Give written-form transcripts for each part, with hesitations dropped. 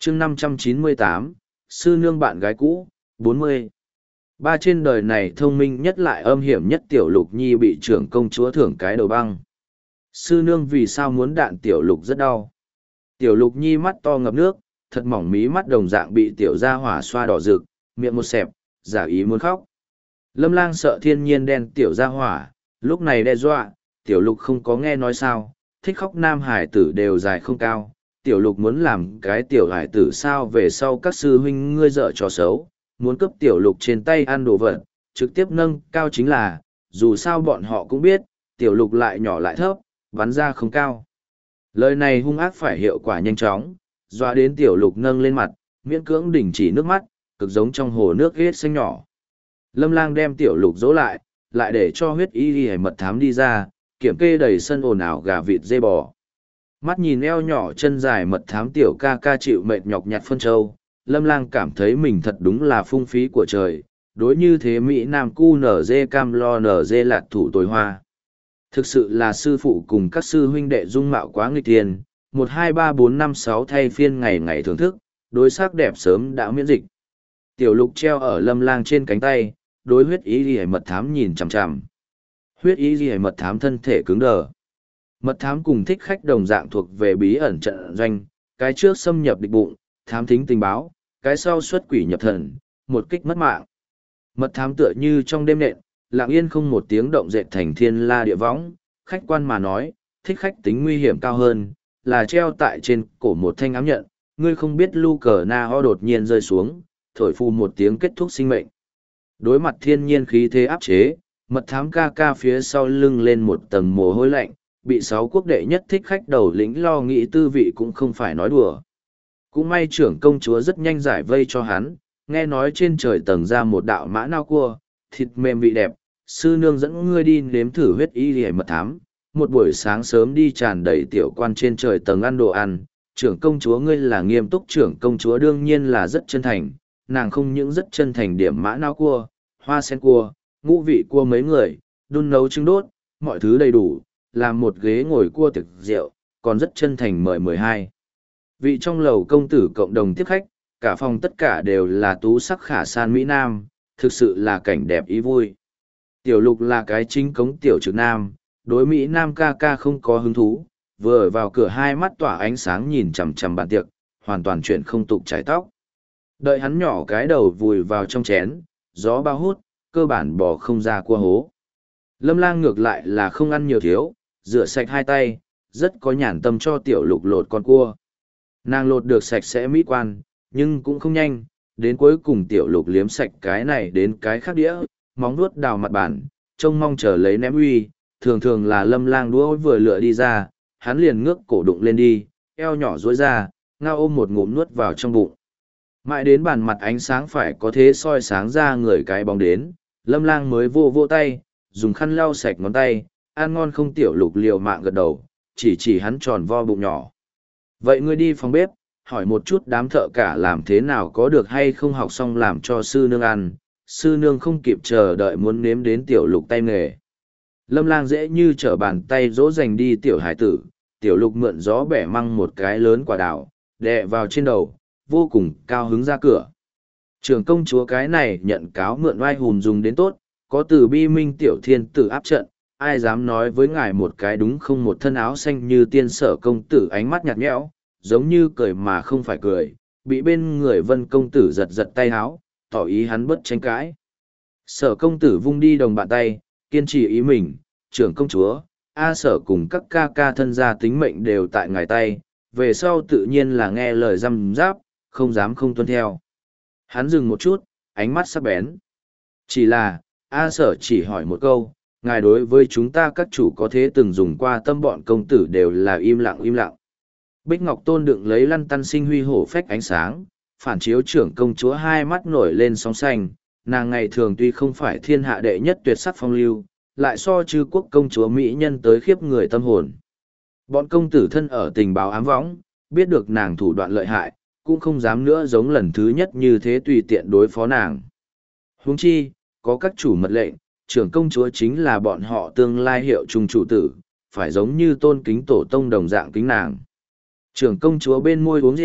chương 598, sư nương bạn gái cũ, 40. Ba trên đời này thông minh nhất lại âm hiểm nhất Tiểu Lục Nhi bị trưởng công chúa thưởng cái đầu băng. Sư nương vì sao muốn đạn Tiểu Lục rất đau. Tiểu Lục Nhi mắt to ngập nước, thật mỏng mí mắt đồng dạng bị Tiểu gia hỏa xoa đỏ rực, miệng một xẹp, giả ý muốn khóc. Lâm Lang sợ thiên nhiên đen Tiểu gia hỏa, lúc này đe dọa, Tiểu Lục không có nghe nói sao, thích khóc nam hải tử đều dài không cao. Tiểu Lục muốn làm cái Tiểu hải tử sao về sau các sư huynh ngươi dở trò xấu, muốn cướp Tiểu Lục trên tay ăn đồ vật, trực tiếp nâng cao chính là, dù sao bọn họ cũng biết, Tiểu Lục lại nhỏ lại thấp, bắn ra không cao. Lời này hung ác phải hiệu quả nhanh chóng, dọa đến Tiểu Lục nâng lên mặt, miễn cưỡng đình chỉ nước mắt, cực giống trong hồ nước ghét xanh nhỏ. Lâm Lang đem Tiểu Lục dỗ lại để cho huyết y y mật thám đi ra, kiểm kê đầy sân ồn ào gà vịt dê bò. Mắt nhìn eo nhỏ chân dài mật thám Tiểu ca ca chịu mệt nhọc nhặt phân châu, Lâm Lang cảm thấy mình thật đúng là phung phí của trời, đối như thế Mỹ Nam cu nở dê cam lo nở dê lạt thủ tồi hoa. Thực sự là sư phụ cùng các sư huynh đệ dung mạo quá nghịch tiền, 1 2 3 4 5 6 thay phiên ngày ngày thưởng thức, đối sắc đẹp sớm đã miễn dịch. Tiểu Lục treo ở Lâm Lang trên cánh tay, đối huyết ý ghi mật thám nhìn chằm chằm. Huyết ý ghi mật thám thân thể cứng đờ. Mật thám cùng thích khách đồng dạng thuộc về bí ẩn trận doanh, cái trước xâm nhập địch bụng, thám thính tình báo, cái sau xuất quỷ nhập thần, một kích mất mạng. Mật thám tựa như trong đêm nện, lặng yên không một tiếng động dệt thành thiên la địa võng, khách quan mà nói, thích khách tính nguy hiểm cao hơn, là treo tại trên cổ một thanh ám nhận, ngươi không biết lu cờ na ho đột nhiên rơi xuống, thổi phù một tiếng kết thúc sinh mệnh. Đối mặt thiên nhiên khí thế áp chế, mật thám ca ca phía sau lưng lên một tầng mồ hôi lạnh, bị 6 quốc đệ nhất thích khách đầu lĩnh lo nghĩ tư vị cũng không phải nói đùa. Cũng may trưởng công chúa rất nhanh giải vây cho hắn, nghe nói trên trời tầng ra một đạo mã nao cua, thịt mềm vị đẹp, sư nương dẫn ngươi đi nếm thử huyết y hề mật thám. Một buổi sáng sớm đi tràn đầy tiểu quan trên trời tầng ăn đồ ăn, trưởng công chúa ngươi là nghiêm túc, trưởng công chúa đương nhiên là rất chân thành, nàng không những rất chân thành điểm mã nao cua, hoa sen cua, ngũ vị cua mấy người, đun nấu trứng đốt, mọi thứ đầy đủ, làm một ghế ngồi cua tiệc rượu, còn rất chân thành mời 12 vị trong lầu công tử cộng đồng tiếp khách, cả phòng tất cả đều là tú sắc khả san Mỹ Nam, thực sự là cảnh đẹp ý vui. Tiểu Lục là cái chính cống tiểu trực nam, đối Mỹ Nam ca ca không có hứng thú, vừa ở vào cửa hai mắt tỏa ánh sáng nhìn chằm chằm bàn tiệc, hoàn toàn chuyện không tục chải tóc. Đợi hắn nhỏ cái đầu vùi vào trong chén, gió bao hút, cơ bản bỏ không ra cua hố. Lâm Lang ngược lại là không ăn nhiều thiếu, rửa sạch hai tay, rất có nhàn tâm cho Tiểu Lục lột con cua. Nàng lột được sạch sẽ mỹ quan, nhưng cũng không nhanh, đến cuối cùng Tiểu Lục liếm sạch cái này đến cái khác đĩa, móng vuốt đào mặt bàn, trông mong chờ lấy ném uy, thường thường là Lâm Lang đũa vừa lựa đi ra, hắn liền ngước cổ đụng lên đi, eo nhỏ duỗi ra, ngao ôm một ngụm nuốt vào trong bụng. Mãi đến bàn mặt ánh sáng phải có thế soi sáng ra người cái bóng đến, Lâm Lang mới vô vô tay, dùng khăn lau sạch ngón tay, ăn ngon không. Tiểu Lục liều mạng gật đầu, chỉ hắn tròn vo bụng nhỏ. Vậy ngươi đi phòng bếp, hỏi một chút đám thợ cả làm thế nào có được hay không học xong làm cho sư nương ăn, sư nương không kịp chờ đợi muốn nếm đến Tiểu Lục tay nghề. Lâm Lang dễ như trở bàn tay dỗ dành đi tiểu hải tử, Tiểu Lục mượn gió bẻ măng một cái lớn quả đào, đè vào trên đầu, vô cùng cao hứng ra cửa. Trưởng công chúa cái này nhận cáo mượn oai hùn dùng đến tốt, có từ bi minh tiểu thiên tử áp trận, ai dám nói với ngài một cái đúng không. Một thân áo xanh như tiên sở công tử ánh mắt nhạt nhẽo, giống như cười mà không phải cười, bị bên người Vân công tử giật giật tay áo, tỏ ý hắn bất tranh cãi. Sở công tử vung đi đồng bạn tay, kiên trì ý mình, trưởng công chúa, Sở cùng các ca ca thân gia tính mệnh đều tại ngài tay, về sau tự nhiên là nghe lời răm giáp, không dám không tuân theo. Hắn dừng một chút, ánh mắt sắc bén. Chỉ là, Sở chỉ hỏi một câu, ngài đối với chúng ta các chủ có thế từng dùng qua tâm bọn công tử đều là im lặng im lặng. Bích Ngọc Tôn đựng lấy lăn tăn sinh huy hổ phách ánh sáng, phản chiếu trưởng công chúa hai mắt nổi lên sóng xanh, nàng ngày thường tuy không phải thiên hạ đệ nhất tuyệt sắc phong lưu, lại so chư quốc công chúa Mỹ nhân tới khiếp người tâm hồn. Bọn công tử thân ở tình báo ám võng, biết được nàng thủ đoạn lợi hại, cũng không dám nữa giống lần thứ nhất như thế tùy tiện đối phó nàng. Huống chi, có các chủ mật lệnh, trưởng công chúa chính là bọn họ tương lai hiệu trung chủ tử, phải giống như tôn kính tổ tông đồng dạng kính nàng. Trưởng công chúa bên môi uống rượu,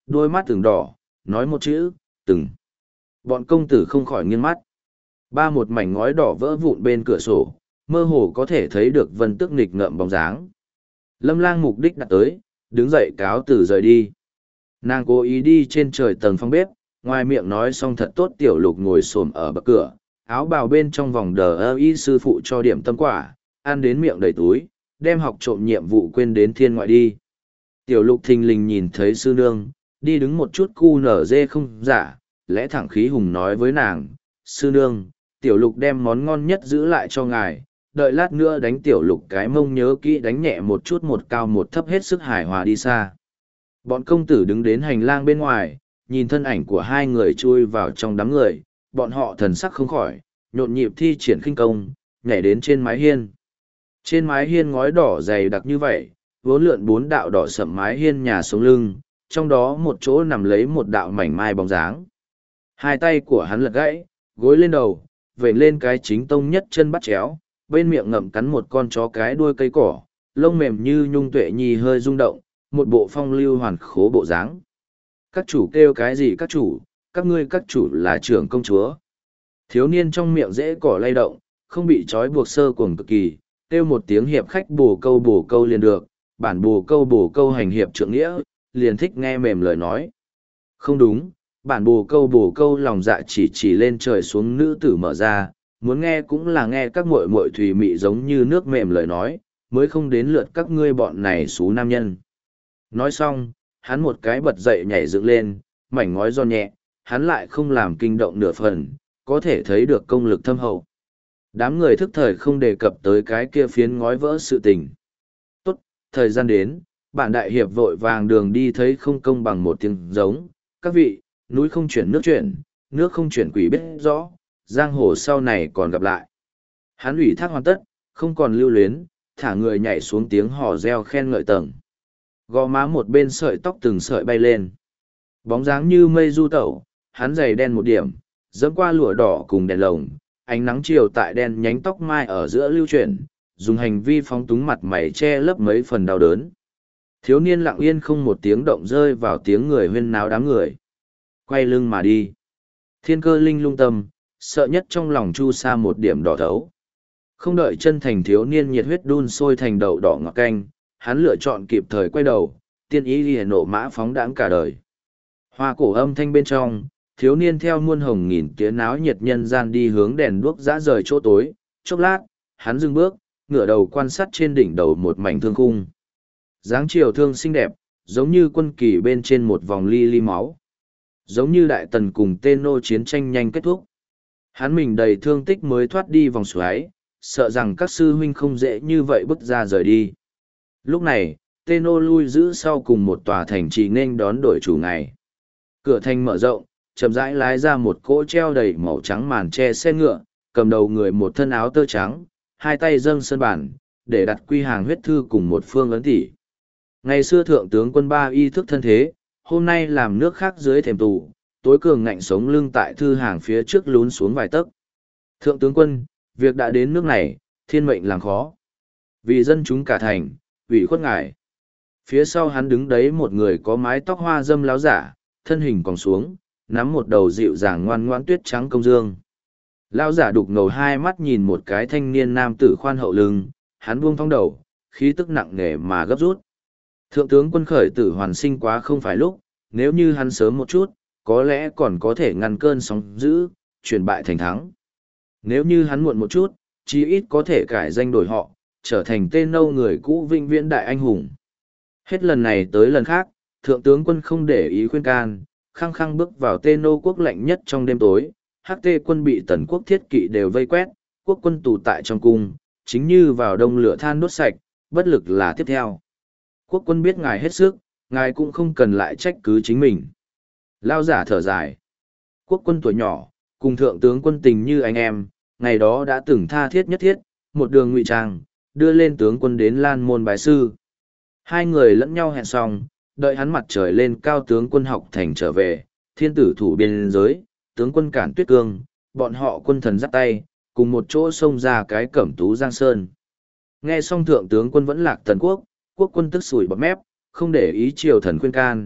đôi mắt từng đỏ, nói một chữ, từng. Bọn công tử không khỏi nghiêng mắt. Một mảnh ngói đỏ vỡ vụn bên cửa sổ, mơ hồ có thể thấy được Vân Tước nghịch ngợm bóng dáng. Lâm Lang mục đích đặt tới, đứng dậy cáo từ rời đi. Nàng cố ý đi trên trời tầng phòng bếp, ngoài miệng nói xong thật tốt. Tiểu Lục ngồi xổm ở bậc cửa, áo bào bên trong vòng đờ ơ y sư phụ cho điểm tâm quả, ăn đến miệng đầy túi, đem học trộm nhiệm vụ quên đến thiên ngoại đi. Tiểu Lục thình lình nhìn thấy sư nương, đi đứng một chút cu nở dê không giả, lẽ thẳng khí hùng nói với nàng, sư nương, Tiểu Lục đem món ngon nhất giữ lại cho ngài, đợi lát nữa đánh Tiểu Lục cái mông nhớ kỹ đánh nhẹ một chút, một cao một thấp hết sức hài hòa đi xa. Bọn công tử đứng đến hành lang bên ngoài, nhìn thân ảnh của hai người chui vào trong đám người, bọn họ thần sắc không khỏi, nhộn nhịp thi triển khinh công, nhảy đến trên mái hiên. Trên mái hiên ngói đỏ dày đặc như vậy, vốn lượn 4 đạo đỏ sậm mái hiên nhà sống lưng, trong đó một chỗ nằm lấy một đạo mảnh mai bóng dáng. Hai tay của hắn lật gãy, gối lên đầu, vểnh lên cái chính tông nhất chân bắt chéo, bên miệng ngậm cắn một con chó cái đuôi cây cỏ, lông mềm như nhung tuệ nhi hơi rung động, một bộ phong lưu hoàn khố bộ dáng. Các chủ kêu cái gì các chủ, các ngươi các chủ là trưởng công chúa. Thiếu niên trong miệng dễ cỏ lay động, không bị trói buộc sơ cuồng cực kỳ, kêu một tiếng hiệp khách bồ câu liền được, bản bồ câu hành hiệp trượng nghĩa, liền thích nghe mềm lời nói. Không đúng, bản bồ câu lòng dạ chỉ lên trời xuống nữ tử mở ra, muốn nghe cũng là nghe các muội muội thùy mị giống như nước mềm lời nói, mới không đến lượt các ngươi bọn này xú nam nhân. Nói xong, hắn một cái bật dậy nhảy dựng lên, mảnh ngói giòn nhẹ, hắn lại không làm kinh động nửa phần, có thể thấy được công lực thâm hậu. Đám người thức thời không đề cập tới cái kia phiến ngói vỡ sự tình. Tốt, thời gian đến, bản đại hiệp vội vàng đường đi thấy không công bằng một tiếng giống, các vị, núi không chuyển nước không chuyển quỷ biết rõ, giang hồ sau này còn gặp lại. Hắn ủy thác hoàn tất, không còn lưu luyến, thả người nhảy xuống tiếng hò reo khen ngợi tầng. Gò má một bên sợi tóc từng sợi bay lên. Bóng dáng như mây du tẩu, hắn giày đen một điểm, dẫm qua lụa đỏ cùng đèn lồng, ánh nắng chiều tại đen nhánh tóc mai ở giữa lưu chuyển, dùng hành vi phóng túng mặt mày che lấp mấy phần đau đớn. Thiếu niên lặng yên không một tiếng động rơi vào tiếng người huyên náo đám người. Quay lưng mà đi. Thiên Cơ Linh lung tâm, sợ nhất trong lòng chu sa một điểm đỏ thấu. Không đợi chân thành thiếu niên nhiệt huyết đun sôi thành đậu đỏ ngọt canh, hắn lựa chọn kịp thời quay đầu, tiên ý lìa nộ mã phóng đãng cả đời. Hoa cổ âm thanh bên trong, thiếu niên theo muôn hồng nghìn tía náo nhiệt nhân gian đi hướng đèn đuốc dã rời chỗ tối, chốc lát, hắn dừng bước, ngửa đầu quan sát trên đỉnh đầu một mảnh thương khung. Dáng chiều thương xinh đẹp, giống như quân kỳ bên trên một vòng ly ly máu. Giống như đại tần cùng tên nô chiến tranh nhanh kết thúc. Hắn mình đầy thương tích mới thoát đi vòng xoáy, sợ rằng các sư huynh không dễ như vậy bước ra rời đi. Lúc này, tên nô lui giữ sau cùng một tòa thành trì nên đón đổi chủ ngày. Cửa thành mở rộng, chậm rãi lái ra một cỗ treo đầy màu trắng màn che xe ngựa, cầm đầu người một thân áo tơ trắng, hai tay dâng sơn bản, để đặt quy hàng huyết thư cùng một phương ấn tỷ. Ngày xưa thượng tướng quân Ba y thức thân thế, hôm nay làm nước khác dưới thềm tù, tối cường ngạnh sống lưng tại thư hàng phía trước lún xuống vài tấc. Thượng tướng quân, việc đã đến nước này, thiên mệnh làm khó. Vì dân chúng cả thành, ủy khuất ngài. Phía sau hắn đứng đấy một người có mái tóc hoa dâm láo giả, thân hình còn xuống, nắm một đầu dịu dàng ngoan ngoãn tuyết trắng công dương. Lão giả đục ngầu hai mắt nhìn một cái thanh niên nam tử khoan hậu lưng, hắn buông thong đầu, khí tức nặng nề mà gấp rút. Thượng tướng quân khởi tử hoàn sinh quá không phải lúc, nếu như hắn sớm một chút, có lẽ còn có thể ngăn cơn sóng dữ, chuyển bại thành thắng. Nếu như hắn muộn một chút, chí ít có thể cải danh đổi họ, trở thành tên nâu người cũ vinh viễn đại anh hùng. Hết lần này tới lần khác, thượng tướng quân không để ý khuyên can, khăng khăng bước vào tên nô quốc lạnh nhất trong đêm tối, hắc tê quân bị tần quốc thiết kỵ đều vây quét, quốc quân tù tại trong cung, chính như vào đông lửa than đốt sạch, bất lực là tiếp theo. Quốc quân biết ngài hết sức, ngài cũng không cần lại trách cứ chính mình. Lao giả thở dài. Quốc quân tuổi nhỏ, cùng thượng tướng quân tình như anh em, ngày đó đã từng tha thiết nhất thiết, một đường ngụy trang, đưa lên tướng quân đến Lan Môn bái sư. Hai người lẫn nhau hẹn xong, đợi hắn mặt trời lên cao tướng quân học thành trở về, thiên tử thủ biên giới, tướng quân cản tuyết cương, bọn họ quân thần dắt tay, cùng một chỗ xông ra cái Cẩm Tú Giang Sơn. Nghe xong thượng tướng quân vẫn lạc tần quốc, quốc quân tức sủi bọt mép, không để ý triều thần khuyên can,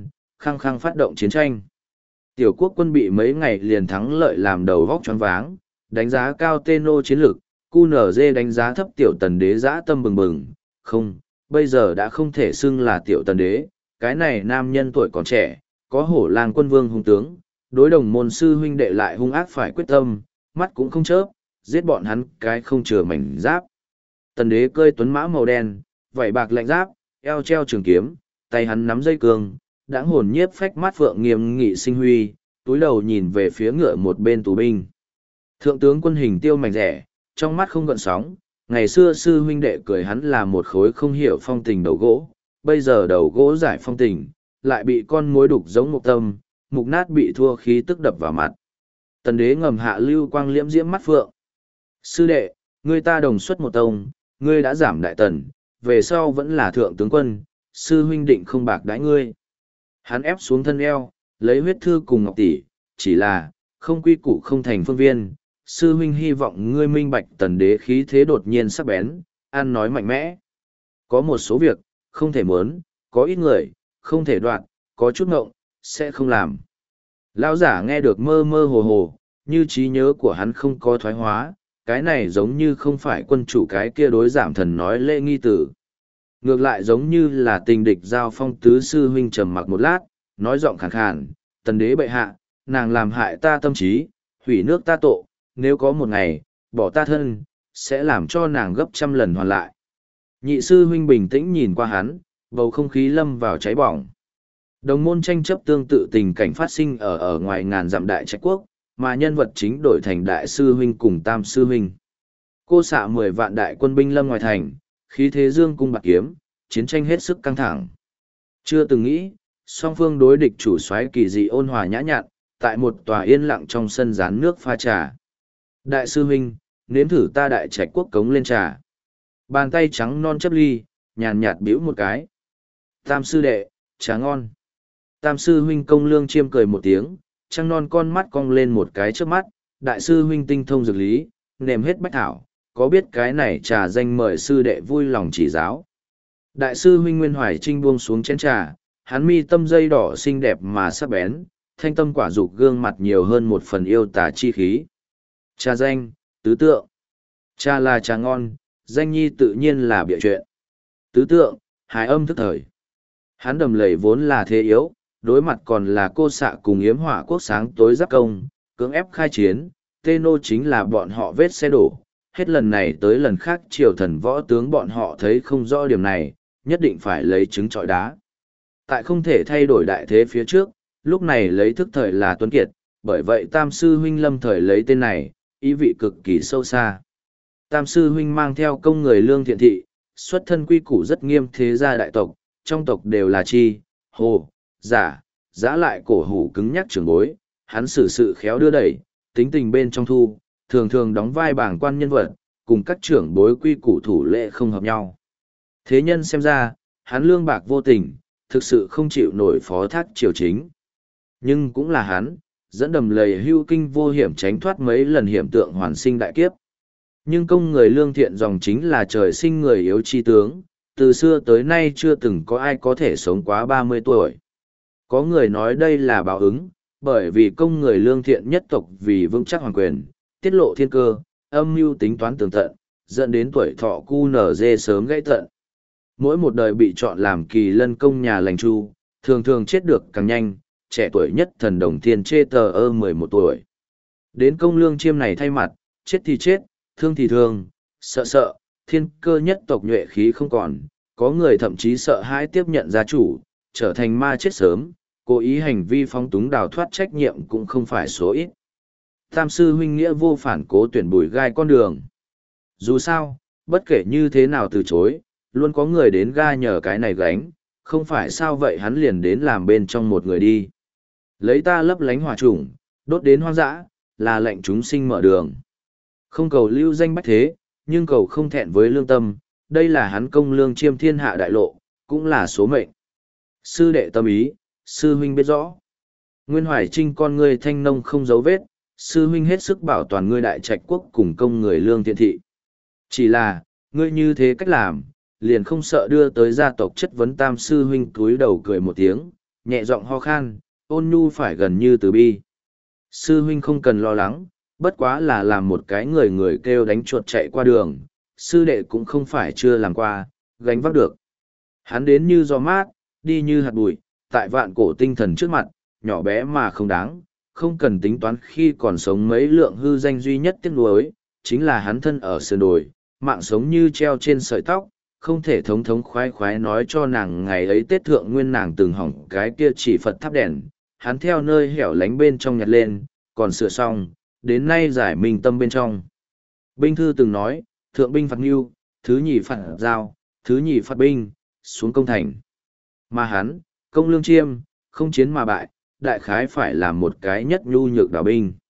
khăng khăng phát động chiến tranh. Tiểu quốc quân bị mấy ngày liền thắng lợi làm đầu vóc choáng váng, đánh giá cao Tenno chiến lược, QNZ đánh giá thấp tiểu tần đế dã tâm bừng bừng, không, bây giờ đã không thể xưng là tiểu tần đế, cái này nam nhân tuổi còn trẻ, có hổ lang quân vương hung tướng, đối đồng môn sư huynh đệ lại hung ác phải quyết tâm, mắt cũng không chớp, giết bọn hắn cái không chừa mảnh giáp. Tần đế cơi tuấn mã màu đen, vảy bạc lạnh giáp, eo treo trường kiếm, tay hắn nắm dây cương, đãng hồn nhiếp phách mắt phượng nghiêm nghị sinh huy, túi đầu nhìn về phía ngựa một bên tù binh. Thượng tướng quân hình tiêu mảnh rẻ, trong mắt không gợn sóng, ngày xưa sư huynh đệ cười hắn là một khối không hiểu phong tình đầu gỗ, bây giờ đầu gỗ giải phong tình, lại bị con mối đục giống một tâm, mục nát bị thua khí tức đập vào mặt. Tần đế ngầm hạ lưu quang liễm diễm mắt phượng. Sư đệ, ngươi ta đồng xuất một tông, ngươi đã giảm đại tần, về sau vẫn là thượng tướng quân, sư huynh định không bạc đãi ngươi. Hắn ép xuống thân eo, lấy huyết thư cùng ngọc tỷ, chỉ là, không quy củ không thành phương viên. Sư huynh hy vọng ngươi minh bạch tần đế khí thế đột nhiên sắc bén, ăn nói mạnh mẽ. Có một số việc, không thể muốn, có ít người, không thể đoạt, có chút ngộng, sẽ không làm. Lão giả nghe được mơ mơ hồ hồ, như trí nhớ của hắn không có thoái hóa, cái này giống như không phải quân chủ cái kia đối giảm thần nói lễ nghi tử. Ngược lại giống như là tình địch giao phong tứ sư huynh trầm mặc một lát, nói giọng khàn khàn, tần đế bệ hạ, nàng làm hại ta tâm trí, hủy nước ta tội, nếu có một ngày, bỏ ta thân, sẽ làm cho nàng gấp trăm lần hoàn lại. Nhị sư huynh bình tĩnh nhìn qua hắn, bầu không khí lâm vào cháy bỏng. Đồng môn tranh chấp tương tự tình cảnh phát sinh ở ngoài ngàn dặm đại trạch quốc, mà nhân vật chính đổi thành đại sư huynh cùng tam sư huynh. Cô xạ 10 vạn đại quân binh lâm ngoài thành, khí thế dương cung bạc kiếm, chiến tranh hết sức căng thẳng. Chưa từng nghĩ, song phương đối địch chủ soái kỳ dị ôn hòa nhã nhặn, tại một tòa yên lặng trong sân rán nước pha trà. Đại sư huynh, nếm thử ta đại trạch quốc cống lên trà. Bàn tay trắng non chấp ly, nhàn nhạt bĩu một cái. Tam sư đệ, trà ngon. Tam sư huynh công lương chiêm cười một tiếng, trăng non con mắt cong lên một cái trước mắt. Đại sư huynh tinh thông dược lý, nềm hết bách thảo, có biết cái này trà danh mời sư đệ vui lòng chỉ giáo. Đại sư huynh Nguyên Hoài Trinh buông xuống chén trà, hắn mi tâm dây đỏ xinh đẹp mà sắc bén, thanh tâm quả dục gương mặt nhiều hơn một phần yêu tà chi khí. Trà danh, tứ tượng. Trà là trà ngon, danh nhi tự nhiên là bịa chuyện. Tứ tượng, hài âm thức thời. Hắn đầm lầy vốn là thế yếu, đối mặt còn là cô xạ cùng yếm hỏa quốc sáng tối giáp công, cưỡng ép khai chiến, Tenno chính là bọn họ vết xe đổ. Hết lần này tới lần khác triều thần võ tướng bọn họ thấy không rõ điểm này, nhất định phải lấy trứng trọi đá. Tại không thể thay đổi đại thế phía trước, lúc này lấy thức thời là tuấn kiệt, bởi vậy tam sư huynh lâm thời lấy tên này, ý vị cực kỳ sâu xa. Tam sư huynh mang theo công người lương thiện thị, xuất thân quy củ rất nghiêm thế gia đại tộc, trong tộc đều là chi, hồ, giả, giã lại cổ hủ cứng nhắc trưởng bối, hắn xử sự khéo đưa đẩy, tính tình bên trong thu, thường thường đóng vai bảng quan nhân vật, cùng các trưởng bối quy củ thủ lệ không hợp nhau. Thế nhân xem ra, hắn lương bạc vô tình, thực sự không chịu nổi phó thác triều chính. Nhưng cũng là hắn, dẫn đầm lầy hưu kinh vô hiểm tránh thoát mấy lần hiểm tượng hoàn sinh đại kiếp. Nhưng công người lương thiện dòng chính là trời sinh người yếu chi tướng, từ xưa tới nay chưa từng có ai có thể sống quá 30 tuổi. Có người nói đây là báo ứng, bởi vì công người lương thiện nhất tộc vì vững chắc hoàng quyền, tiết lộ thiên cơ, âm mưu tính toán tường tận, dẫn đến tuổi thọ QNZ sớm gãy tận. Mỗi một đời bị chọn làm kỳ lân công nhà lành chu, thường thường chết được càng nhanh, trẻ tuổi nhất thần đồng thiên chê tờ ơ 11 tuổi. Đến công lương chiêm này thay mặt, chết thì chết, thương thì thương, sợ sợ, thiên cơ nhất tộc nhuệ khí không còn, có người thậm chí sợ hãi tiếp nhận gia chủ, trở thành ma chết sớm, cố ý hành vi phóng túng đào thoát trách nhiệm cũng không phải số ít. Tam sư huynh nghĩa vô phản cố tuyển bùi gai con đường. Dù sao, bất kể như thế nào từ chối, luôn có người đến ga nhờ cái này gánh, không phải sao vậy hắn liền đến làm bên trong một người đi. Lấy ta lấp lánh hỏa chủng, đốt đến hoang dã, là lệnh chúng sinh mở đường. Không cầu lưu danh bách thế, nhưng cầu không thẹn với lương tâm, đây là hắn công lương chiêm thiên hạ đại lộ, cũng là số mệnh. Sư đệ tâm ý, sư huynh biết rõ. Nguyên Hoài Trinh con ngươi thanh nông không dấu vết, sư huynh hết sức bảo toàn ngươi đại trạch quốc cùng công người lương thiện thị. Chỉ là, ngươi như thế cách làm, liền không sợ đưa tới gia tộc chất vấn tam sư huynh cúi đầu cười một tiếng, nhẹ giọng ho khan, ôn nhu phải gần như từ bi. Sư huynh không cần lo lắng, bất quá là làm một cái người người kêu đánh chuột chạy qua đường, sư đệ cũng không phải chưa làm qua, gánh vác được. Hắn đến như gió mát, đi như hạt bụi, tại vạn cổ tinh thần trước mặt, nhỏ bé mà không đáng, không cần tính toán khi còn sống mấy lượng hư danh duy nhất tiếc nuối, chính là hắn thân ở sườn đồi, mạng sống như treo trên sợi tóc, không thể thống thống khoái khoái nói cho nàng ngày ấy Tết thượng nguyên nàng từng hỏng cái kia chỉ Phật thắp đèn, hắn theo nơi hẻo lánh bên trong nhặt lên, còn sửa xong, đến nay giải minh tâm bên trong. Binh thư từng nói, thượng binh phạt ngưu, thứ nhì phạt giao, thứ nhì phạt binh, xuống công thành. Mà hắn, công lương chiêm, không chiến mà bại, đại khái phải là một cái nhất nhu nhược đảo binh.